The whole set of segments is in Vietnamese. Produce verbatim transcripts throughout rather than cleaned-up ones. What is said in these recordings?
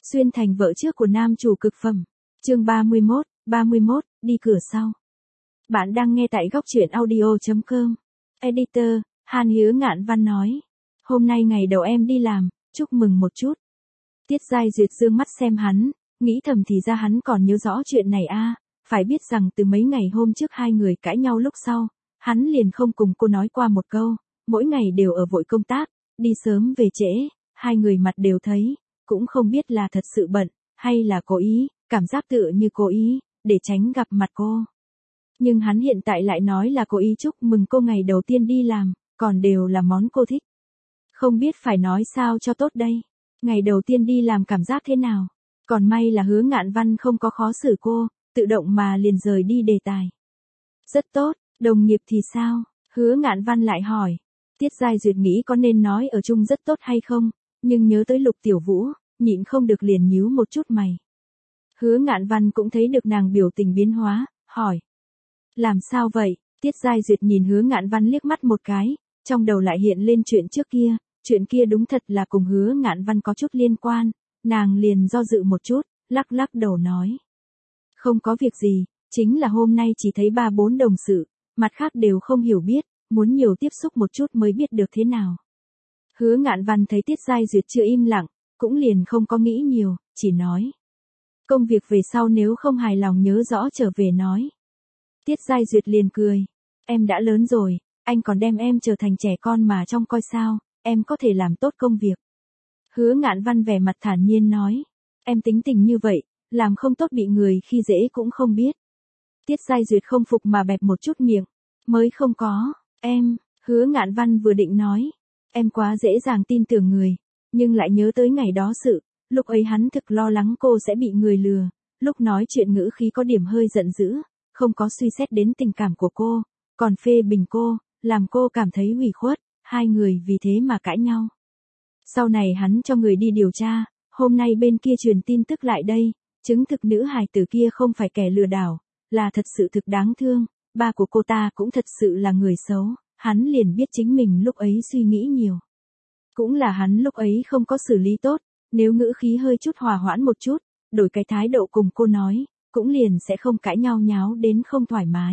Xuyên thành vợ trước của nam chủ cực phẩm. Chương ba mươi mốt, ba mươi mốt, đi cửa sau. Bạn đang nghe tại góc truyện audio chấm com. Editor, Hàn Hứa Ngạn Văn nói. Hôm nay ngày đầu em đi làm, chúc mừng một chút. Tiết Giai Duyệt dương mắt xem hắn, nghĩ thầm thì ra hắn còn nhớ rõ chuyện này a. Phải biết rằng từ mấy ngày hôm trước hai người cãi nhau lúc sau, hắn liền không cùng cô nói qua một câu, mỗi ngày đều ở vội công tác, đi sớm về trễ, hai người mặt đều thấy, cũng không biết là thật sự bận, hay là cố ý, cảm giác tựa như cố ý, để tránh gặp mặt cô. Nhưng hắn hiện tại lại nói là cố ý chúc mừng cô ngày đầu tiên đi làm, còn đều là món cô thích. Không biết phải nói sao cho tốt đây. Ngày đầu tiên đi làm cảm giác thế nào? Còn may là Hứa Ngạn Văn không có khó xử cô, tự động mà liền rời đi đề tài. Rất tốt, đồng nghiệp thì sao? Hứa Ngạn Văn lại hỏi. Tiết Giai Duyệt nghĩ có nên nói ở chung rất tốt hay không, nhưng nhớ tới Lục Tiểu Vũ, nhịn không được liền nhíu một chút mày. Hứa Ngạn Văn cũng thấy được nàng biểu tình biến hóa, hỏi. Làm sao vậy? Tiết Giai Duyệt nhìn Hứa Ngạn Văn liếc mắt một cái, trong đầu lại hiện lên chuyện trước kia, chuyện kia đúng thật là cùng Hứa Ngạn Văn có chút liên quan, nàng liền do dự một chút, lắc lắc đầu nói. Không có việc gì, chính là hôm nay chỉ thấy ba bốn đồng sự, mặt khác đều không hiểu biết, muốn nhiều tiếp xúc một chút mới biết được thế nào. Hứa Ngạn Văn thấy Tiết Giai Duyệt chưa im lặng, cũng liền không có nghĩ nhiều, chỉ nói. Công việc về sau nếu không hài lòng nhớ rõ trở về nói. Tiết Giai Duyệt liền cười. Em đã lớn rồi, anh còn đem em trở thành trẻ con mà trông coi sao, em có thể làm tốt công việc. Hứa Ngạn Văn vẻ mặt thản nhiên nói. Em tính tình như vậy, làm không tốt bị người khi dễ cũng không biết. Tiết Giai Duyệt không phục mà bẹp một chút miệng. Mới không có, em, Hứa Ngạn Văn vừa định nói. Em quá dễ dàng tin tưởng người, nhưng lại nhớ tới ngày đó sự, lúc ấy hắn thực lo lắng cô sẽ bị người lừa, lúc nói chuyện ngữ khí có điểm hơi giận dữ, không có suy xét đến tình cảm của cô, còn phê bình cô, làm cô cảm thấy ủy khuất, hai người vì thế mà cãi nhau. Sau này hắn cho người đi điều tra, hôm nay bên kia truyền tin tức lại đây, chứng thực nữ hài tử kia không phải kẻ lừa đảo, là thật sự thực đáng thương, ba của cô ta cũng thật sự là người xấu, hắn liền biết chính mình lúc ấy suy nghĩ nhiều. Cũng là hắn lúc ấy không có xử lý tốt, nếu ngữ khí hơi chút hòa hoãn một chút, đổi cái thái độ cùng cô nói, cũng liền sẽ không cãi nhau nháo đến không thoải mái.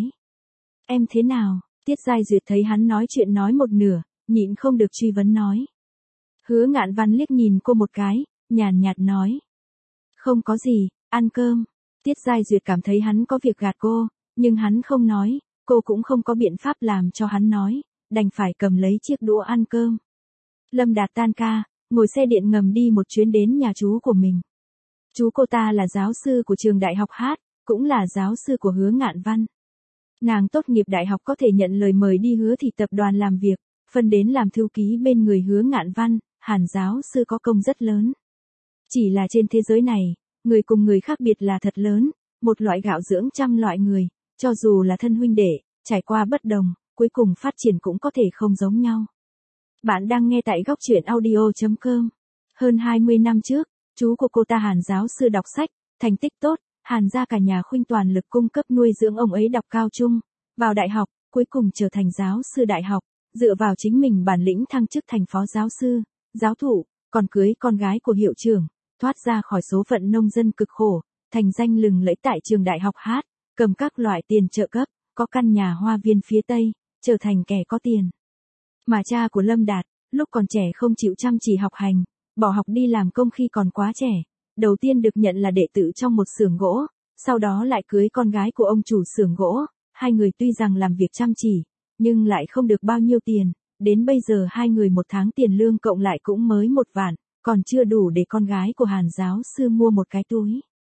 Em thế nào? Tiết Giai Duyệt thấy hắn nói chuyện nói một nửa, nhịn không được truy vấn nói. Hứa Ngạn Văn liếc nhìn cô một cái, nhàn nhạt nói. Không có gì, ăn cơm. Tiết Giai Duyệt cảm thấy hắn có việc gạt cô, nhưng hắn không nói, cô cũng không có biện pháp làm cho hắn nói, đành phải cầm lấy chiếc đũa ăn cơm. Lâm Đạt tan ca, ngồi xe điện ngầm đi một chuyến đến nhà chú của mình. Chú cô ta là giáo sư của trường đại học hát, cũng là giáo sư của Hứa Ngạn Văn. Nàng tốt nghiệp đại học có thể nhận lời mời đi Hứa Thị tập đoàn làm việc, phân đến làm thư ký bên người Hứa Ngạn Văn, Hàn giáo sư có công rất lớn. Chỉ là trên thế giới này, người cùng người khác biệt là thật lớn, một loại gạo dưỡng trăm loại người, cho dù là thân huynh đệ, trải qua bất đồng, cuối cùng phát triển cũng có thể không giống nhau. Bạn đang nghe tại góc truyện audio chấm com. Hơn hai mươi năm trước, chú của cô ta Hàn giáo sư đọc sách, thành tích tốt, Hàn gia cả nhà khuynh toàn lực cung cấp nuôi dưỡng ông ấy đọc cao trung, vào đại học, cuối cùng trở thành giáo sư đại học, dựa vào chính mình bản lĩnh thăng chức thành phó giáo sư, giáo thụ, còn cưới con gái của hiệu trưởng, thoát ra khỏi số phận nông dân cực khổ, thành danh lừng lẫy tại trường đại học hát, cầm các loại tiền trợ cấp, có căn nhà hoa viên phía Tây, trở thành kẻ có tiền. Mà cha của Lâm Đạt, lúc còn trẻ không chịu chăm chỉ học hành, bỏ học đi làm công khi còn quá trẻ, đầu tiên được nhận là đệ tử trong một xưởng gỗ, sau đó lại cưới con gái của ông chủ xưởng gỗ, hai người tuy rằng làm việc chăm chỉ, nhưng lại không được bao nhiêu tiền, đến bây giờ hai người một tháng tiền lương cộng lại cũng mới một vạn, còn chưa đủ để con gái của Hàn giáo sư mua một cái túi.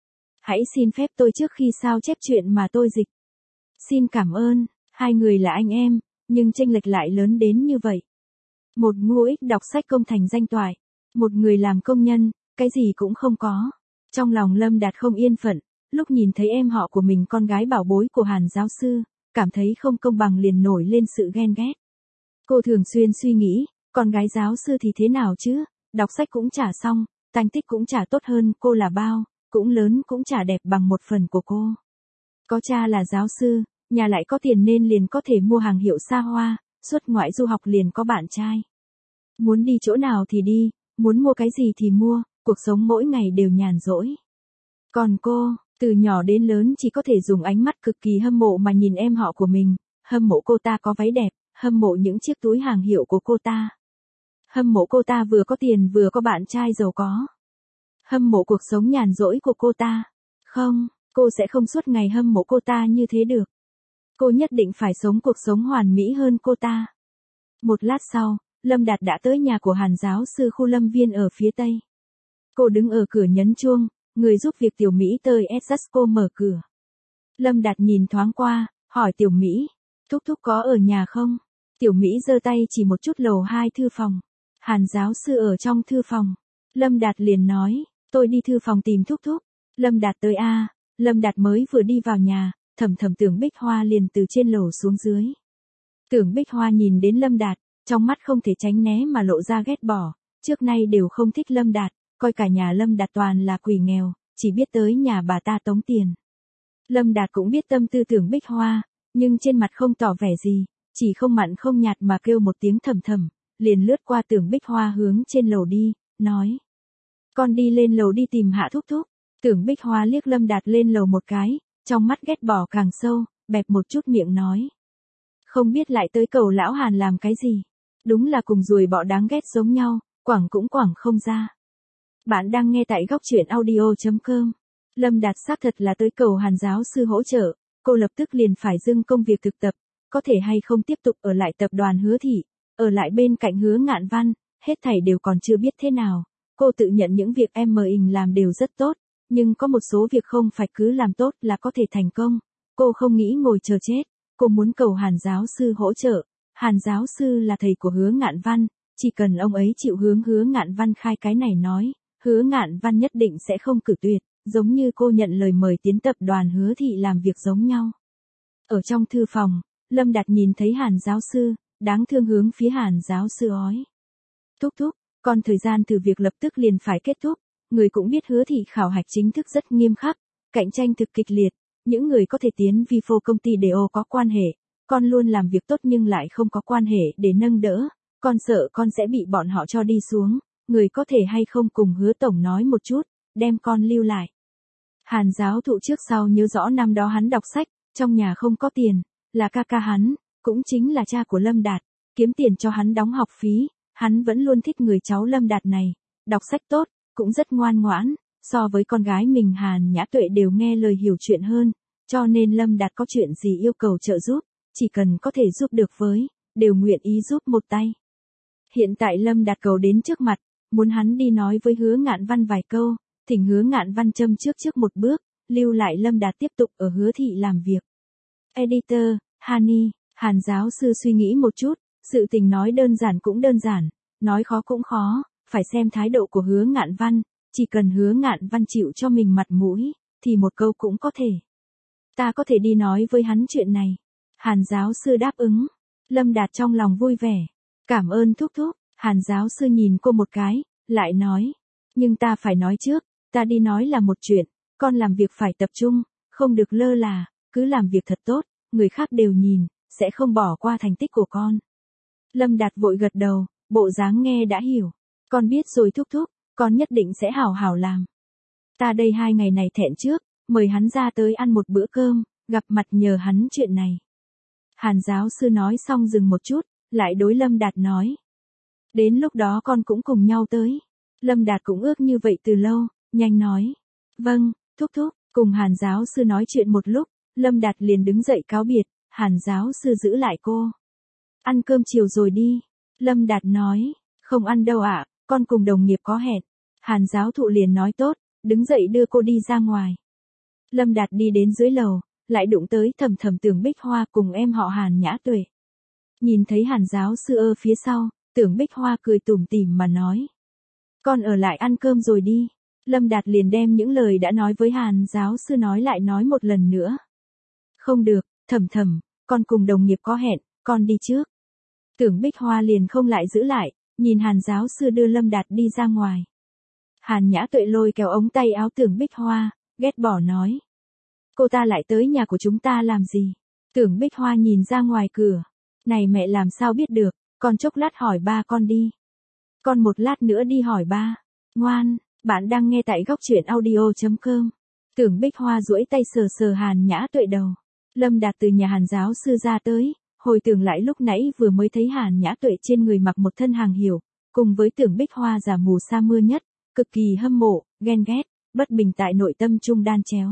Hãy xin phép tôi trước khi sao chép chuyện mà tôi dịch. Xin cảm ơn, hai người là anh em, nhưng chênh lệch lại lớn đến như vậy. Một ngu ích đọc sách công thành danh toại, một người làm công nhân, cái gì cũng không có. Trong lòng Lâm Đạt không yên phận, lúc nhìn thấy em họ của mình con gái bảo bối của Hàn giáo sư, cảm thấy không công bằng liền nổi lên sự ghen ghét. Cô thường xuyên suy nghĩ, con gái giáo sư thì thế nào chứ, đọc sách cũng chả xong, thành tích cũng chả tốt hơn cô là bao, cũng lớn cũng chả đẹp bằng một phần của cô. Có cha là giáo sư, nhà lại có tiền nên liền có thể mua hàng hiệu xa hoa, xuất ngoại du học liền có bạn trai. Muốn đi chỗ nào thì đi, muốn mua cái gì thì mua, cuộc sống mỗi ngày đều nhàn rỗi. Còn cô, từ nhỏ đến lớn chỉ có thể dùng ánh mắt cực kỳ hâm mộ mà nhìn em họ của mình, hâm mộ cô ta có váy đẹp, hâm mộ những chiếc túi hàng hiệu của cô ta. Hâm mộ cô ta vừa có tiền vừa có bạn trai giàu có. Hâm mộ cuộc sống nhàn rỗi của cô ta. Không, cô sẽ không suốt ngày hâm mộ cô ta như thế được. Cô nhất định phải sống cuộc sống hoàn mỹ hơn cô ta. Một lát sau, Lâm Đạt đã tới nhà của Hàn giáo sư khu Lâm Viên ở phía tây. Cô đứng ở cửa nhấn chuông, người giúp việc Tiểu Mỹ tới Esasco mở cửa. Lâm Đạt nhìn thoáng qua, hỏi Tiểu Mỹ, thúc thúc có ở nhà không? Tiểu Mỹ giơ tay chỉ một chút lầu hai thư phòng. Hàn giáo sư ở trong thư phòng. Lâm Đạt liền nói, tôi đi thư phòng tìm thúc thúc. Lâm Đạt tới a. Lâm Đạt mới vừa đi vào nhà, thầm thầm Tưởng Bích Hoa liền từ trên lầu xuống dưới. Tưởng Bích Hoa nhìn đến Lâm Đạt, trong mắt không thể tránh né mà lộ ra ghét bỏ, trước nay đều không thích Lâm Đạt, coi cả nhà Lâm Đạt toàn là quỷ nghèo, chỉ biết tới nhà bà ta tống tiền. Lâm Đạt cũng biết tâm tư Tưởng Bích Hoa, nhưng trên mặt không tỏ vẻ gì, chỉ không mặn không nhạt mà kêu một tiếng thầm thầm, liền lướt qua Tưởng Bích Hoa hướng trên lầu đi, nói. Con đi lên lầu đi tìm Hạ thúc thúc. Tưởng Bích Hoa liếc Lâm Đạt lên lầu một cái, trong mắt ghét bỏ càng sâu, bẹp một chút miệng nói. Không biết lại tới cầu lão Hàn làm cái gì. Đúng là cùng ruồi bọ đáng ghét giống nhau, quẳng cũng quẳng không ra. Bạn đang nghe tại góc truyện audio chấm com. Lâm Đạt xác thật là tới cầu Hàn giáo sư hỗ trợ, cô lập tức liền phải dừng công việc thực tập, có thể hay không tiếp tục ở lại tập đoàn Hứa Thị, ở lại bên cạnh Hứa Ngạn Văn, hết thảy đều còn chưa biết thế nào. Cô tự nhận những việc em mình làm đều rất tốt, nhưng có một số việc không phải cứ làm tốt là có thể thành công. Cô không nghĩ ngồi chờ chết, cô muốn cầu Hàn giáo sư hỗ trợ. Hàn giáo sư là thầy của Hứa Ngạn Văn, chỉ cần ông ấy chịu hướng Hứa Ngạn Văn khai cái này nói, Hứa Ngạn Văn nhất định sẽ không cử tuyệt, giống như cô nhận lời mời tiến tập đoàn Hứa Thị làm việc giống nhau. Ở trong thư phòng, Lâm Đạt nhìn thấy Hàn giáo sư, đáng thương hướng phía Hàn giáo sư ói. Thúc thúc, còn thời gian từ việc lập tức liền phải kết thúc, người cũng biết Hứa Thị khảo hạch chính thức rất nghiêm khắc, cạnh tranh thực kịch liệt, những người có thể tiến vi phô công ty đều có quan hệ, con luôn làm việc tốt nhưng lại không có quan hệ để nâng đỡ, con sợ con sẽ bị bọn họ cho đi xuống, người có thể hay không cùng Hứa tổng nói một chút, đem con lưu lại. Hàn giáo thụ trước sau nhớ rõ năm đó hắn đọc sách, trong nhà không có tiền, là ca ca hắn, cũng chính là cha của Lâm Đạt, kiếm tiền cho hắn đóng học phí, hắn vẫn luôn thích người cháu Lâm Đạt này, đọc sách tốt, cũng rất ngoan ngoãn, so với con gái mình Hàn Nhã Tuệ đều nghe lời hiểu chuyện hơn, cho nên Lâm Đạt có chuyện gì yêu cầu trợ giúp, chỉ cần có thể giúp được với, đều nguyện ý giúp một tay. Hiện tại Lâm Đạt cầu đến trước mặt, muốn hắn đi nói với Hứa Ngạn Văn vài câu, thỉnh Hứa Ngạn Văn châm trước trước một bước, lưu lại Lâm Đạt tiếp tục ở Hứa Thị làm việc. Editor, Hani, Hàn giáo sư suy nghĩ một chút, sự tình nói đơn giản cũng đơn giản, nói khó cũng khó, phải xem thái độ của Hứa Ngạn Văn, chỉ cần Hứa Ngạn Văn chịu cho mình mặt mũi, thì một câu cũng có thể. Ta có thể đi nói với hắn chuyện này. Hàn giáo sư đáp ứng. Lâm Đạt trong lòng vui vẻ. Cảm ơn thúc thúc. Hàn giáo sư nhìn cô một cái, lại nói. Nhưng ta phải nói trước, ta đi nói là một chuyện, con làm việc phải tập trung, không được lơ là, cứ làm việc thật tốt, người khác đều nhìn, sẽ không bỏ qua thành tích của con. Lâm Đạt vội gật đầu, bộ dáng nghe đã hiểu. Con biết rồi thúc thúc, con nhất định sẽ hảo hảo làm. Ta đây hai ngày này thẹn trước, mời hắn ra tới ăn một bữa cơm, gặp mặt nhờ hắn chuyện này. Hàn giáo sư nói xong dừng một chút, lại đối Lâm Đạt nói. Đến lúc đó con cũng cùng nhau tới. Lâm Đạt cũng ước như vậy từ lâu, nhanh nói. Vâng, thúc thúc, cùng Hàn giáo sư nói chuyện một lúc, Lâm Đạt liền đứng dậy cáo biệt, Hàn giáo sư giữ lại cô. Ăn cơm chiều rồi đi. Lâm Đạt nói, không ăn đâu ạ, con cùng đồng nghiệp có hẹn. Hàn giáo thụ liền nói tốt, đứng dậy đưa cô đi ra ngoài. Lâm Đạt đi đến dưới lầu, lại đụng tới thầm thầm Tưởng Bích Hoa cùng em họ Hàn Nhã Tuệ. Nhìn thấy Hàn giáo sư ở phía sau, Tưởng Bích Hoa cười tủm tỉm mà nói. Con ở lại ăn cơm rồi đi. Lâm Đạt liền đem những lời đã nói với Hàn giáo sư nói lại nói một lần nữa. Không được, thầm thầm, con cùng đồng nghiệp có hẹn, con đi trước. Tưởng Bích Hoa liền không lại giữ lại, nhìn Hàn giáo sư đưa Lâm Đạt đi ra ngoài. Hàn Nhã Tuệ lôi kéo ống tay áo Tưởng Bích Hoa, ghét bỏ nói. Cô ta lại tới nhà của chúng ta làm gì? Tưởng Bích Hoa nhìn ra ngoài cửa. Này mẹ làm sao biết được, con chốc lát hỏi ba con đi. Con một lát nữa đi hỏi ba. Ngoan, Bạn đang nghe tại góc truyện audio chấm com. Tưởng Bích Hoa duỗi tay sờ sờ Hàn Nhã Tuệ đầu. Lâm Đạt từ nhà Hàn giáo sư ra tới, hồi tưởng lại lúc nãy vừa mới thấy Hàn Nhã Tuệ trên người mặc một thân hàng hiểu, cùng với Tưởng Bích Hoa giả mù sa mưa nhất, cực kỳ hâm mộ, ghen ghét, bất bình tại nội tâm trung đan chéo.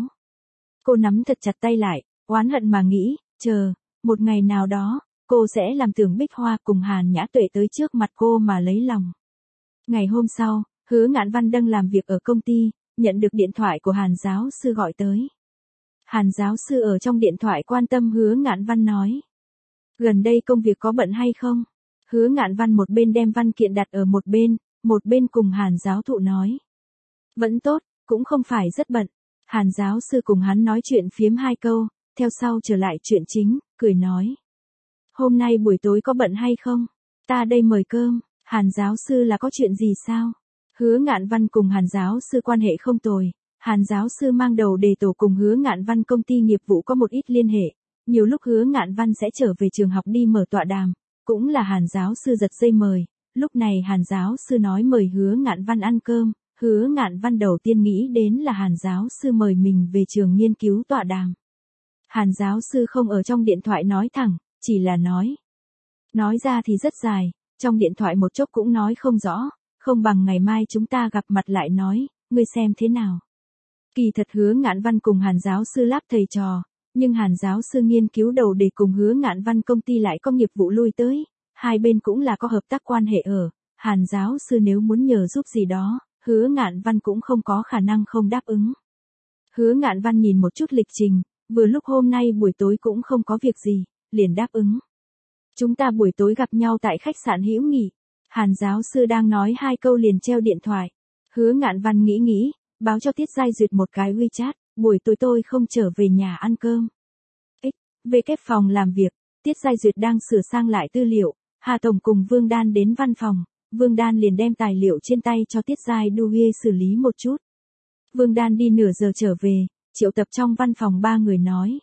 Cô nắm thật chặt tay lại, oán hận mà nghĩ, chờ, một ngày nào đó, cô sẽ làm Tưởng Bích Hoa cùng Hàn Nhã Tuệ tới trước mặt cô mà lấy lòng. Ngày hôm sau, Hứa Ngạn Văn đang làm việc ở công ty, nhận được điện thoại của Hàn giáo sư gọi tới. Hàn giáo sư ở trong điện thoại quan tâm Hứa Ngạn Văn nói. Gần đây công việc có bận hay không? Hứa Ngạn Văn một bên đem văn kiện đặt ở một bên, một bên cùng Hàn giáo thụ nói. Vẫn tốt, cũng không phải rất bận. Hàn giáo sư cùng hắn nói chuyện phiếm hai câu, theo sau trở lại chuyện chính, cười nói. Hôm nay buổi tối có bận hay không? Ta đây mời cơm. Hàn giáo sư là có chuyện gì sao? Hứa Ngạn Văn cùng Hàn giáo sư quan hệ không tồi. Hàn giáo sư mang đầu đề tổ cùng Hứa Ngạn Văn công ty nghiệp vụ có một ít liên hệ. Nhiều lúc Hứa Ngạn Văn sẽ trở về trường học đi mở tọa đàm, cũng là Hàn giáo sư giật dây mời. Lúc này Hàn giáo sư nói mời Hứa Ngạn Văn ăn cơm, Hứa Ngạn Văn đầu tiên nghĩ đến là Hàn giáo sư mời mình về trường nghiên cứu tọa đàm. Hàn giáo sư không ở trong điện thoại nói thẳng, chỉ là nói. Nói ra thì rất dài, trong điện thoại một chốc cũng nói không rõ, không bằng ngày mai chúng ta gặp mặt lại nói, ngươi xem thế nào. Kỳ thật Hứa Ngạn Văn cùng Hàn giáo sư láp thầy trò, nhưng Hàn giáo sư nghiên cứu đầu để cùng Hứa Ngạn Văn công ty lại có nghiệp vụ lui tới, hai bên cũng là có hợp tác quan hệ ở, Hàn giáo sư nếu muốn nhờ giúp gì đó, Hứa Ngạn Văn cũng không có khả năng không đáp ứng. Hứa Ngạn Văn nhìn một chút lịch trình, vừa lúc hôm nay buổi tối cũng không có việc gì, liền đáp ứng. Chúng ta buổi tối gặp nhau tại khách sạn Hữu Nghị. Hàn giáo sư đang nói hai câu liền treo điện thoại. Hứa Ngạn Văn nghĩ nghĩ, báo cho Tiết Giai Duyệt một cái WeChat, buổi tối tôi không trở về nhà ăn cơm. X, về kép phòng làm việc, Tiết Giai Duyệt đang sửa sang lại tư liệu, Hà Tổng cùng Vương Đan đến văn phòng, Vương Đan liền đem tài liệu trên tay cho Tiết Giai Duy xử lý một chút. Vương Đan đi nửa giờ trở về, triệu tập trong văn phòng ba người nói.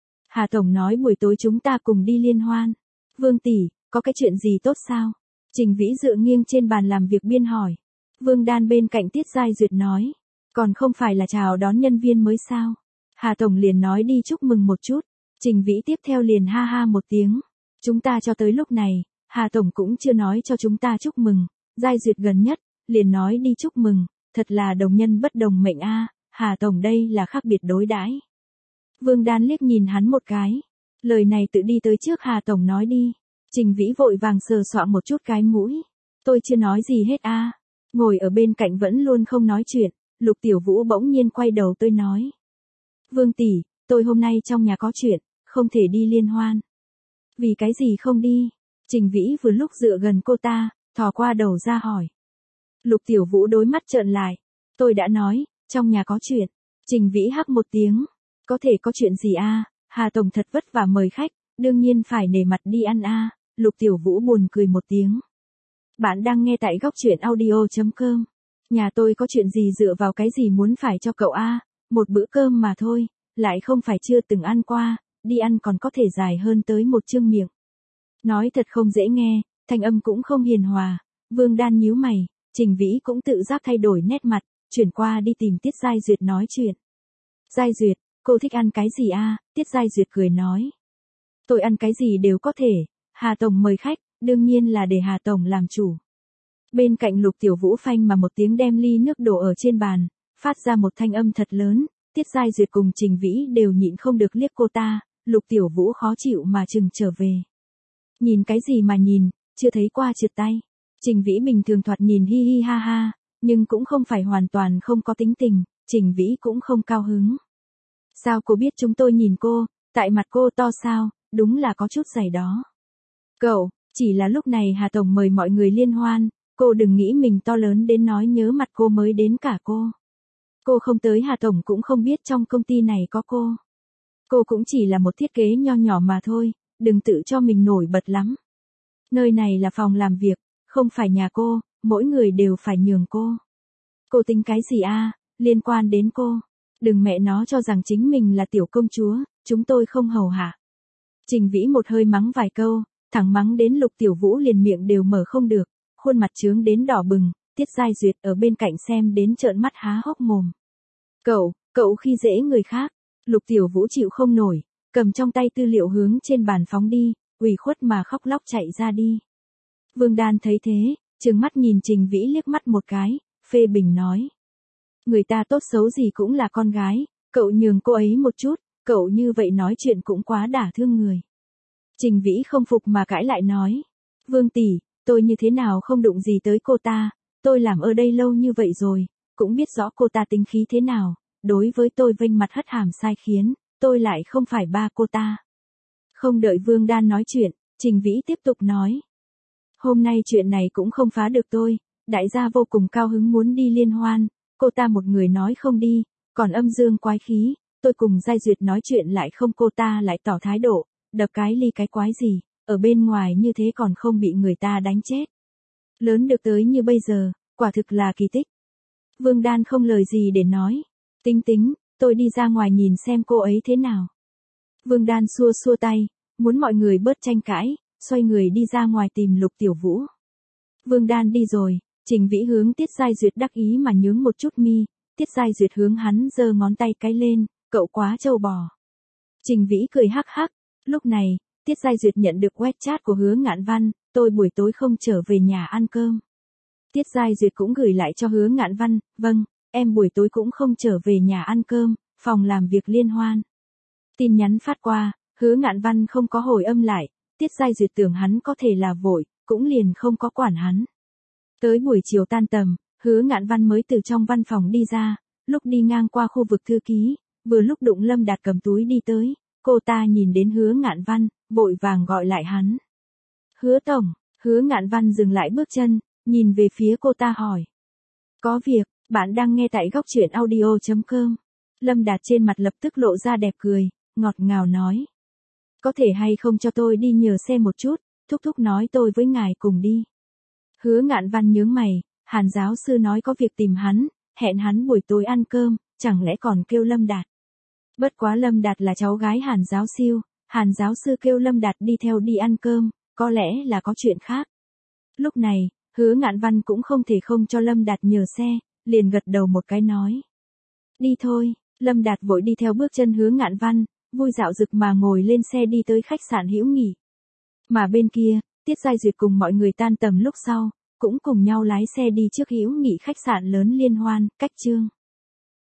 Hà Tổng nói buổi tối chúng ta cùng đi liên hoan. Vương tỷ, có cái chuyện gì tốt sao? Trình Vĩ dựa nghiêng trên bàn làm việc biên hỏi. Vương Đan bên cạnh Tiết Giai Duyệt nói. Còn không phải là chào đón nhân viên mới sao? Hà Tổng liền nói đi chúc mừng một chút. Trình Vĩ tiếp theo liền ha ha một tiếng. Chúng ta cho tới lúc này, Hà Tổng cũng chưa nói cho chúng ta chúc mừng. Giai Duyệt gần nhất, liền nói đi chúc mừng. Thật là đồng nhân bất đồng mệnh a. Hà Tổng đây là khác biệt đối đãi. Vương Đan liếc nhìn hắn một cái. Lời này tự đi tới trước Hà Tổng nói đi. Trình Vĩ vội vàng sờ soạng một chút cái mũi. Tôi chưa nói gì hết a. À. Ngồi ở bên cạnh vẫn luôn không nói chuyện, Lục Tiểu Vũ bỗng nhiên quay đầu tôi nói. Vương tỷ, tôi hôm nay trong nhà có chuyện, không thể đi liên hoan. Vì cái gì không đi? Trình Vĩ vừa lúc dựa gần cô ta, thò qua đầu ra hỏi. Lục Tiểu Vũ đối mắt trợn lại. Tôi đã nói, trong nhà có chuyện. Trình Vĩ hắc một tiếng. Có thể có chuyện gì a? À? Hà Tổng thật vất vả mời khách, đương nhiên phải nể mặt đi ăn a. À. Lục Tiểu Vũ buồn cười một tiếng. Bạn đang nghe tại góc truyện audio chấm com. Nhà tôi có chuyện gì dựa vào cái gì muốn phải cho cậu a? À? Một bữa cơm mà thôi, lại không phải chưa từng ăn qua, đi ăn còn có thể dài hơn tới một chương miệng. Nói thật không dễ nghe, thanh âm cũng không hiền hòa. Vương Đan nhíu mày, Trình Vĩ cũng tự giác thay đổi nét mặt, chuyển qua đi tìm Tiết Giai Duyệt nói chuyện. Giai Duyệt, cô thích ăn cái gì a? À? Tiết Giai Duyệt cười nói. Tôi ăn cái gì đều có thể, Hà Tổng mời khách, đương nhiên là để Hà Tổng làm chủ. Bên cạnh Lục Tiểu Vũ phanh mà một tiếng đem ly nước đổ ở trên bàn, phát ra một thanh âm thật lớn, Tiết Giai Duyệt cùng Trình Vĩ đều nhịn không được liếc cô ta, Lục Tiểu Vũ khó chịu mà chừng trở về. Nhìn cái gì mà nhìn, chưa thấy qua trượt tay. Trình Vĩ bình thường thoạt nhìn hi hi ha ha, nhưng cũng không phải hoàn toàn không có tính tình, Trình Vĩ cũng không cao hứng. Sao cô biết chúng tôi nhìn cô, tại mặt cô to sao, đúng là có chút dày đó. Cậu, chỉ là lúc này Hà Tổng mời mọi người liên hoan, cô đừng nghĩ mình to lớn đến nói nhớ mặt cô mới đến cả cô. Cô không tới Hà Tổng cũng không biết trong công ty này có cô. Cô cũng chỉ là một thiết kế nho nhỏ mà thôi, đừng tự cho mình nổi bật lắm. Nơi này là phòng làm việc, không phải nhà cô, mỗi người đều phải nhường cô. Cô tính cái gì a? À, liên quan đến cô. Đừng mẹ nó cho rằng chính mình là tiểu công chúa, chúng tôi không hầu hạ. Trình Vĩ một hơi mắng vài câu, thẳng mắng đến Lục Tiểu Vũ liền miệng đều mở không được, khuôn mặt trướng đến đỏ bừng, Tiết Giai Duyệt ở bên cạnh xem đến trợn mắt há hốc mồm. Cậu, cậu khi dễ người khác. Lục Tiểu Vũ chịu không nổi, cầm trong tay tư liệu hướng trên bàn phóng đi, ủy khuất mà khóc lóc chạy ra đi. Vương Đan thấy thế, trừng mắt nhìn Trình Vĩ liếc mắt một cái, phê bình nói. Người ta tốt xấu gì cũng là con gái, cậu nhường cô ấy một chút, cậu như vậy nói chuyện cũng quá đả thương người. Trình Vĩ không phục mà cãi lại nói. Vương tỷ, tôi như thế nào không đụng gì tới cô ta, tôi làm ở đây lâu như vậy rồi, cũng biết rõ cô ta tính khí thế nào, đối với tôi vênh mặt hất hàm sai khiến, tôi lại không phải ba cô ta. Không đợi Vương Đan nói chuyện, Trình Vĩ tiếp tục nói. Hôm nay chuyện này cũng không phá được tôi, đại gia vô cùng cao hứng muốn đi liên hoan, cô ta một người nói không đi, còn âm dương quái khí, tôi cùng Giai Duyệt nói chuyện lại không cô ta lại tỏ thái độ, đập cái ly cái quái gì, ở bên ngoài như thế còn không bị người ta đánh chết. Lớn được tới như bây giờ, quả thực là kỳ tích. Vương Đan không lời gì để nói. Tính tính, tôi đi ra ngoài nhìn xem cô ấy thế nào. Vương Đan xua xua tay, muốn mọi người bớt tranh cãi, xoay người đi ra ngoài tìm Lục Tiểu Vũ. Vương Đan đi rồi, Trình Vĩ hướng Tiết Giai Duyệt đắc ý mà nhướng một chút mi, Tiết Giai Duyệt hướng hắn giơ ngón tay cái lên, cậu quá trâu bò. Trình Vĩ cười hắc hắc, lúc này, Tiết Giai Duyệt nhận được WeChat của Hứa Ngạn Văn, tôi buổi tối không trở về nhà ăn cơm. Tiết Giai Duyệt cũng gửi lại cho Hứa Ngạn Văn, vâng, em buổi tối cũng không trở về nhà ăn cơm, phòng làm việc liên hoan. Tin nhắn phát qua, Hứa Ngạn Văn không có hồi âm lại, Tiết Giai Duyệt tưởng hắn có thể là vội, cũng liền không có quản hắn. Tới buổi chiều tan tầm, Hứa Ngạn Văn mới từ trong văn phòng đi ra, lúc đi ngang qua khu vực thư ký, vừa lúc đụng Lâm Đạt cầm túi đi tới, cô ta nhìn đến Hứa Ngạn Văn, vội vàng gọi lại hắn. Hứa tổng, Hứa Ngạn Văn dừng lại bước chân, nhìn về phía cô ta hỏi. Có việc, bạn đang nghe tại góc truyện audio chấm com. Lâm Đạt trên mặt lập tức lộ ra đẹp cười, ngọt ngào nói. Có thể hay không cho tôi đi nhờ xe một chút, thúc thúc nói tôi với ngài cùng đi. Hứa Ngạn Văn nhướng mày, Hàn giáo sư nói có việc tìm hắn, hẹn hắn buổi tối ăn cơm, chẳng lẽ còn kêu Lâm Đạt. Bất quá Lâm Đạt là cháu gái Hàn giáo siêu, Hàn giáo sư kêu Lâm Đạt đi theo đi ăn cơm, có lẽ là có chuyện khác. Lúc này, Hứa Ngạn Văn cũng không thể không cho Lâm Đạt nhờ xe, liền gật đầu một cái nói. Đi thôi, Lâm Đạt vội đi theo bước chân Hứa Ngạn Văn, vui dạo dực mà ngồi lên xe đi tới khách sạn Hữu Nghị. Mà bên kia, Tiết Giai Duyệt cùng mọi người tan tầm lúc sau, cũng cùng nhau lái xe đi trước Hữu Nghị khách sạn lớn liên hoan, cách chương.